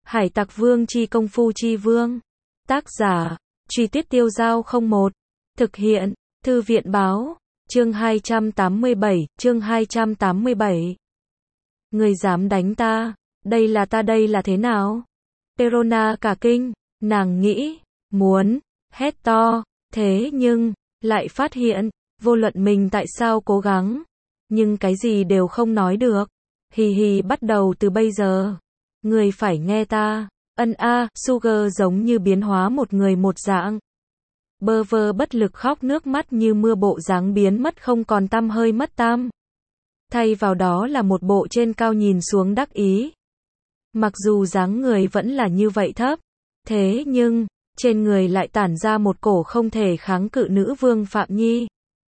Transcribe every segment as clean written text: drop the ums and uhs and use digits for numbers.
Hải Tặc Vương chi công phu chi vương. Tác giả, Truy Tuyết Tiêu Giao 01. Thực hiện, Thư viện báo, chương 287, chương 287. Người dám đánh ta, đây là thế nào? Perona cả kinh, nàng nghĩ, muốn, hét to, thế nhưng, lại phát hiện, vô luận mình tại sao cố gắng, nhưng cái gì đều không nói được. Hì hì, bắt đầu từ bây giờ, người phải nghe ta. Sugar giống như biến hóa một người một dạng. Bơ vơ bất lực khóc nước mắt như mưa, bộ dáng biến mất không còn tăm hơi mất tăm. Thay vào đó là một bộ trên cao nhìn xuống đắc ý. Mặc dù dáng người vẫn là như vậy thấp, thế nhưng, trên người lại tản ra một cổ không thể kháng cự nữ vương Phạm Nhi.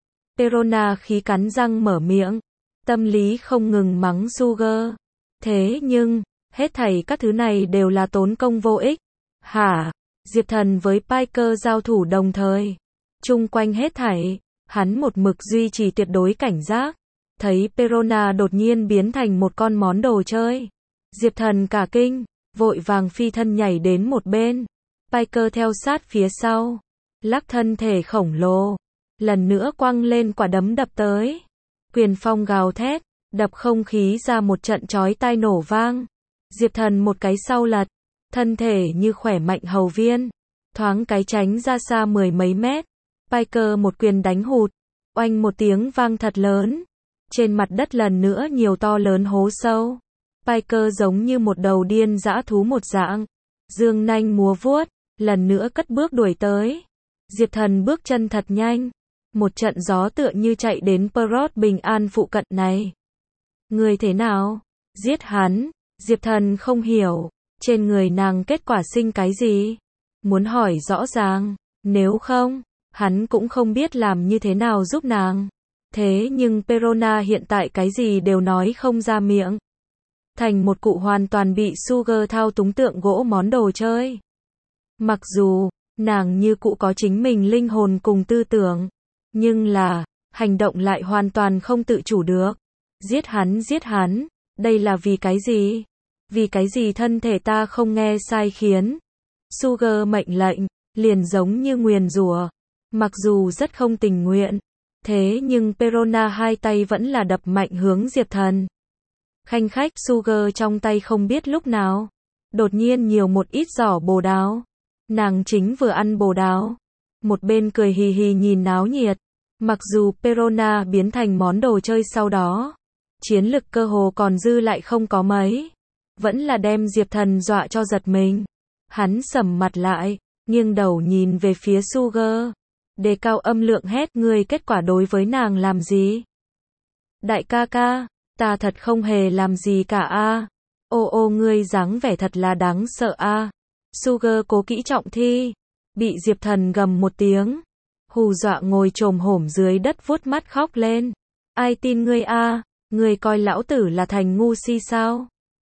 Perona khí cắn răng mở miệng, tâm lý không ngừng mắng Sugar. Thế nhưng, hết thảy các thứ này đều là tốn công vô ích. Hả? Diệp Thần với Piker giao thủ đồng thời. Chung quanh hết thảy, hắn một mực duy trì tuyệt đối cảnh giác. Thấy Perona đột nhiên biến thành một con món đồ chơi. Diệp Thần cả kinh, vội vàng phi thân nhảy đến một bên. Piker theo sát phía sau. Lắc thân thể khổng lồ. Lần nữa quăng lên quả đấm đập tới. Quyền phong gào thét, đập không khí ra một trận chói tai nổ vang. Diệp Thần một cái sau lật, thân thể như khỏe mạnh hầu viên, thoáng cái tránh ra xa mười mấy mét. Piker một quyền đánh hụt, oanh một tiếng vang thật lớn. Trên mặt đất lần nữa nhiều to lớn hố sâu. Piker giống như một đầu điên dã thú một dạng, dương nanh múa vuốt, lần nữa cất bước đuổi tới. Diệp Thần bước chân thật nhanh, một trận gió tựa như chạy đến Perot Bình An phụ cận này. Người thế nào? Giết hắn. Diệp Thần không hiểu, trên người nàng kết quả sinh cái gì? Muốn hỏi rõ ràng, nếu không, hắn cũng không biết làm như thế nào giúp nàng. Thế nhưng Perona hiện tại cái gì đều nói không ra miệng. Thành một cụ hoàn toàn bị Sugar thao túng tượng gỗ món đồ chơi. Mặc dù, nàng như cụ có chính mình linh hồn cùng tư tưởng, nhưng là, hành động lại hoàn toàn không tự chủ được. Giết hắn, đây là vì cái gì? Vì cái gì thân thể ta không nghe sai khiến? Sugar mệnh lệnh, liền giống như nguyền rủa. Mặc dù rất không tình nguyện, thế nhưng Perona hai tay vẫn là đập mạnh hướng Diệp Thần. Khanh khách, Sugar trong tay không biết lúc nào, đột nhiên nhiều một ít giỏ bồ đào. Nàng chính vừa ăn bồ đào, một bên cười hì hì nhìn náo nhiệt. Mặc dù Perona biến thành món đồ chơi sau đó, chiến lực cơ hồ còn dư lại không có mấy, vẫn là đem Diệp Thần dọa cho giật mình. Hắn sầm mặt lại, nghiêng đầu nhìn về phía Sugar, đề cao âm lượng hét, ngươi kết quả đối với nàng làm gì? Đại ca ca, ta thật không hề làm gì cả a. Ô ngươi dáng vẻ thật là đáng sợ a. Sugar cố kỹ trọng thi, bị Diệp Thần gầm một tiếng, hù dọa ngồi chồm hổm dưới đất vuốt mắt khóc lên. Ai tin ngươi a? Ngươi coi lão tử là thành ngu si sao?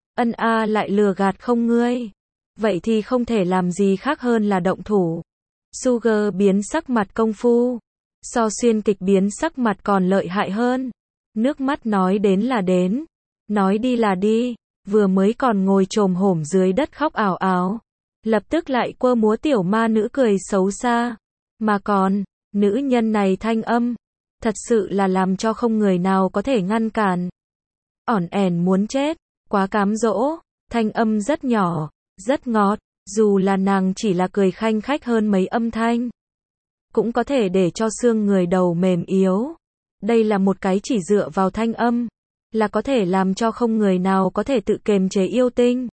Lại lừa gạt không ngươi? Vậy thì không thể làm gì khác hơn là động thủ. Sugar biến sắc mặt công phu, so xuyên kịch biến sắc mặt còn lợi hại hơn. Nước mắt nói đến là đến, nói đi là đi, vừa mới còn ngồi chồm hổm dưới đất khóc ảo ảo, lập tức lại quơ múa tiểu ma nữ cười xấu xa. Mà còn, nữ nhân này thanh âm, thật sự là làm cho không người nào có thể ngăn cản. Ỏn ẻn muốn chết, quá cám dỗ, thanh âm rất nhỏ, rất ngọt, dù là nàng chỉ là cười khanh khách hơn mấy âm thanh, cũng có thể để cho xương người đầu mềm yếu. Đây là một cái chỉ dựa vào thanh âm, là có thể làm cho không người nào có thể tự kiềm chế yêu tinh.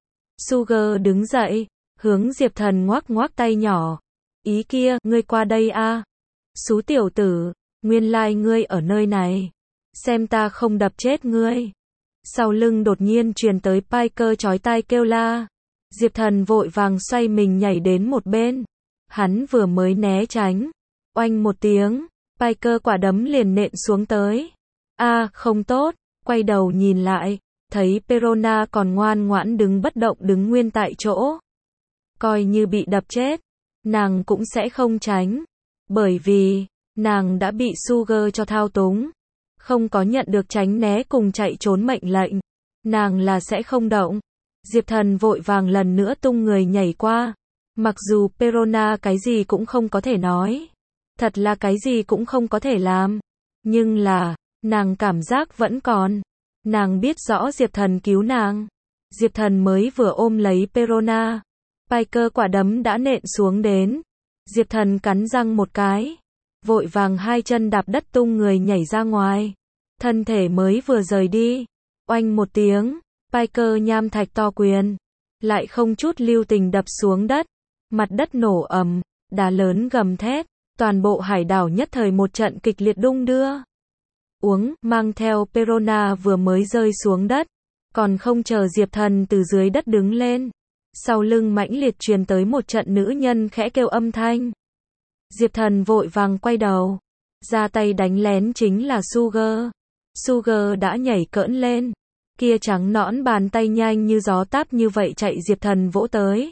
Sugar đứng dậy, hướng Diệp Thần ngoắc ngoắc tay nhỏ. Ý kia, ngươi qua đây a. Xú tiểu tử, nguyên lai ngươi ở nơi này. Xem ta không đập chết ngươi. Sau lưng đột nhiên truyền tới Piker chói tai kêu la. Diệp Thần vội vàng xoay mình nhảy đến một bên. Hắn vừa mới né tránh, oanh một tiếng, Piker quả đấm liền nện xuống tới. Không tốt, quay đầu nhìn lại, thấy Perona còn ngoan ngoãn đứng bất động, đứng nguyên tại chỗ. Coi như bị đập chết, nàng cũng sẽ không tránh, bởi vì nàng đã bị Sugar cho thao túng, không có nhận được tránh né cùng chạy trốn mệnh lệnh, nàng là sẽ không động. Diệp Thần vội vàng lần nữa tung người nhảy qua. Mặc dù Perona cái gì cũng không có thể nói, thật là cái gì cũng không có thể làm, nhưng là, nàng cảm giác vẫn còn. Nàng biết rõ Diệp Thần cứu nàng. Diệp Thần mới vừa ôm lấy Perona, Piker quả đấm đã nện xuống đến. Diệp Thần cắn răng một cái, vội vàng hai chân đạp đất tung người nhảy ra ngoài. Thân thể mới vừa rời đi, oanh một tiếng, Piker nham thạch to quyền, lại không chút lưu tình đập xuống đất. Mặt đất nổ ầm, đá lớn gầm thét, toàn bộ hải đảo nhất thời một trận kịch liệt đung đưa. Mang theo Perona vừa mới rơi xuống đất, còn không chờ Diệp Thần từ dưới đất đứng lên, sau lưng mãnh liệt truyền tới một trận nữ nhân khẽ kêu âm thanh. Diệp Thần vội vàng quay đầu, ra tay đánh lén chính là Sugar. Sugar đã nhảy cỡn lên, kia trắng nõn bàn tay nhanh như gió táp như vậy chạy Diệp Thần vỗ tới.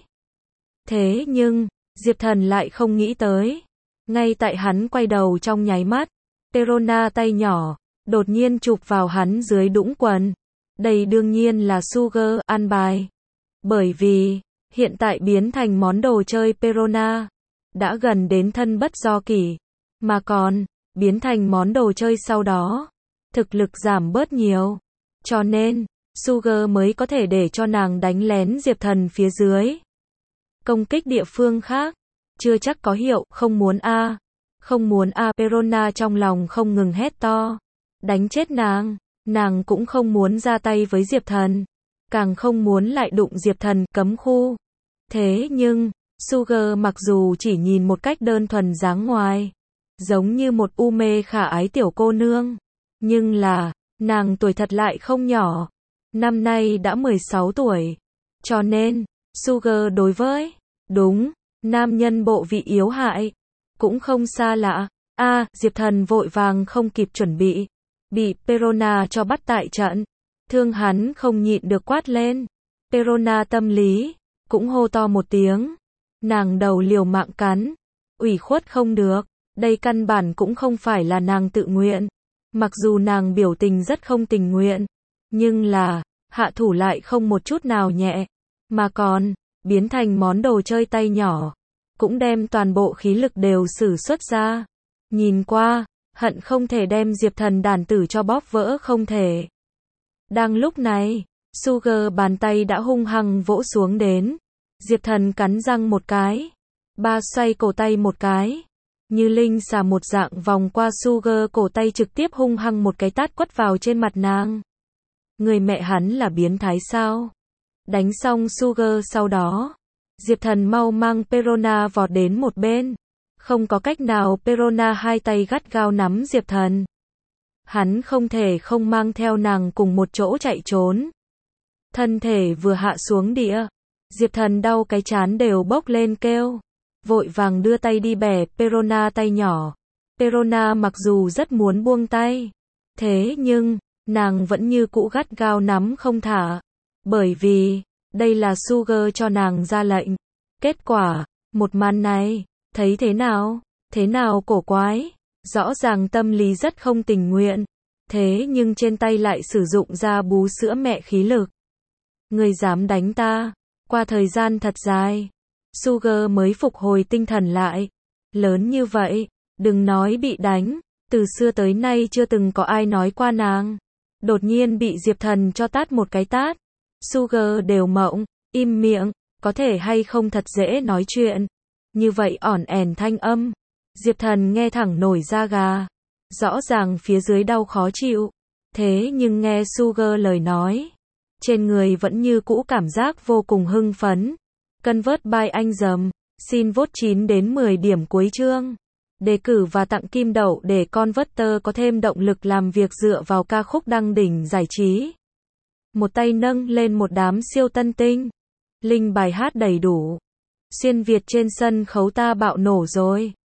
Thế nhưng, Diệp Thần lại không nghĩ tới, ngay tại hắn quay đầu trong nháy mắt, Perona tay nhỏ đột nhiên chụp vào hắn dưới đũng quần. Đây đương nhiên là Sugar an bài, bởi vì hiện tại biến thành món đồ chơi Perona đã gần đến thân bất do kỷ, mà còn biến thành món đồ chơi sau đó, thực lực giảm bớt nhiều, cho nên Sugar mới có thể để cho nàng đánh lén Diệp Thần phía dưới. Công kích địa phương khác, chưa chắc có hiệu, không muốn a, không muốn a. Perona trong lòng không ngừng hét to, đánh chết nàng cũng không muốn ra tay với Diệp Thần, càng không muốn lại đụng Diệp Thần, cấm khu. Thế nhưng, Sugar mặc dù chỉ nhìn một cách đơn thuần dáng ngoài, giống như một u mê khả ái tiểu cô nương, nhưng là, nàng tuổi thật lại không nhỏ, năm nay đã 16 tuổi, cho nên, Sugar đối với, đúng, nam nhân bộ vị yếu hại, cũng không xa lạ. Diệp Thần vội vàng không kịp chuẩn bị Perona cho bắt tại trận, thương hắn không nhịn được quát lên. Perona tâm lý, cũng hô to một tiếng, nàng đầu liều mạng cắn, ủy khuất không được, đây căn bản cũng không phải là nàng tự nguyện, mặc dù nàng biểu tình rất không tình nguyện, nhưng là, hạ thủ lại không một chút nào nhẹ, mà còn, biến thành món đồ chơi tay nhỏ, cũng đem toàn bộ khí lực đều sử xuất ra, nhìn qua, hận không thể đem Diệp Thần đàn tử cho bóp vỡ không thể. Đang lúc này, Sugar bàn tay đã hung hăng vỗ xuống đến, Diệp Thần cắn răng một cái, xoay cổ tay một cái, như linh xà một dạng vòng qua Sugar cổ tay trực tiếp hung hăng một cái tát quất vào trên mặt nàng. Người mẹ hắn là biến thái sao? Đánh xong Sugar sau đó, Diệp Thần mau mang Perona vọt đến một bên. Không có cách nào, Perona hai tay gắt gao nắm Diệp Thần. Hắn không thể không mang theo nàng cùng một chỗ chạy trốn. Thân thể vừa hạ xuống địa, Diệp Thần đau cái trán đều bốc lên kêu. Vội vàng đưa tay đi bẻ Perona tay nhỏ. Perona mặc dù rất muốn buông tay, thế nhưng, nàng vẫn như cũ gắt gao nắm không thả. Bởi vì, đây là Sugar cho nàng ra lệnh. Kết quả, một màn này, thấy thế nào cổ quái, rõ ràng tâm lý rất không tình nguyện, thế nhưng trên tay lại sử dụng ra bú sữa mẹ khí lực. Ngươi dám đánh ta, qua thời gian thật dài, Sugar mới phục hồi tinh thần lại, lớn như vậy, đừng nói bị đánh, từ xưa tới nay chưa từng có ai nói qua nàng, đột nhiên bị Diệp Thần cho tát một cái tát, Sugar đều mộng, im miệng, có thể hay không thật dễ nói chuyện. Như vậy ỏn ẻn thanh âm, Diệp Thần nghe thẳng nổi da gà, rõ ràng phía dưới đau khó chịu, thế nhưng nghe Sugar lời nói, trên người vẫn như cũ cảm giác vô cùng hưng phấn. Convert by anh dầm, xin vote 9 đến 10 điểm cuối chương. Đề cử và tặng kim đậu để Converter có thêm động lực làm việc dựa vào ca khúc đăng đỉnh giải trí. Một tay nâng lên một đám siêu tân tinh. Link bài hát đầy đủ. Xuyên Việt trên sân khấu ta bạo nổ rồi.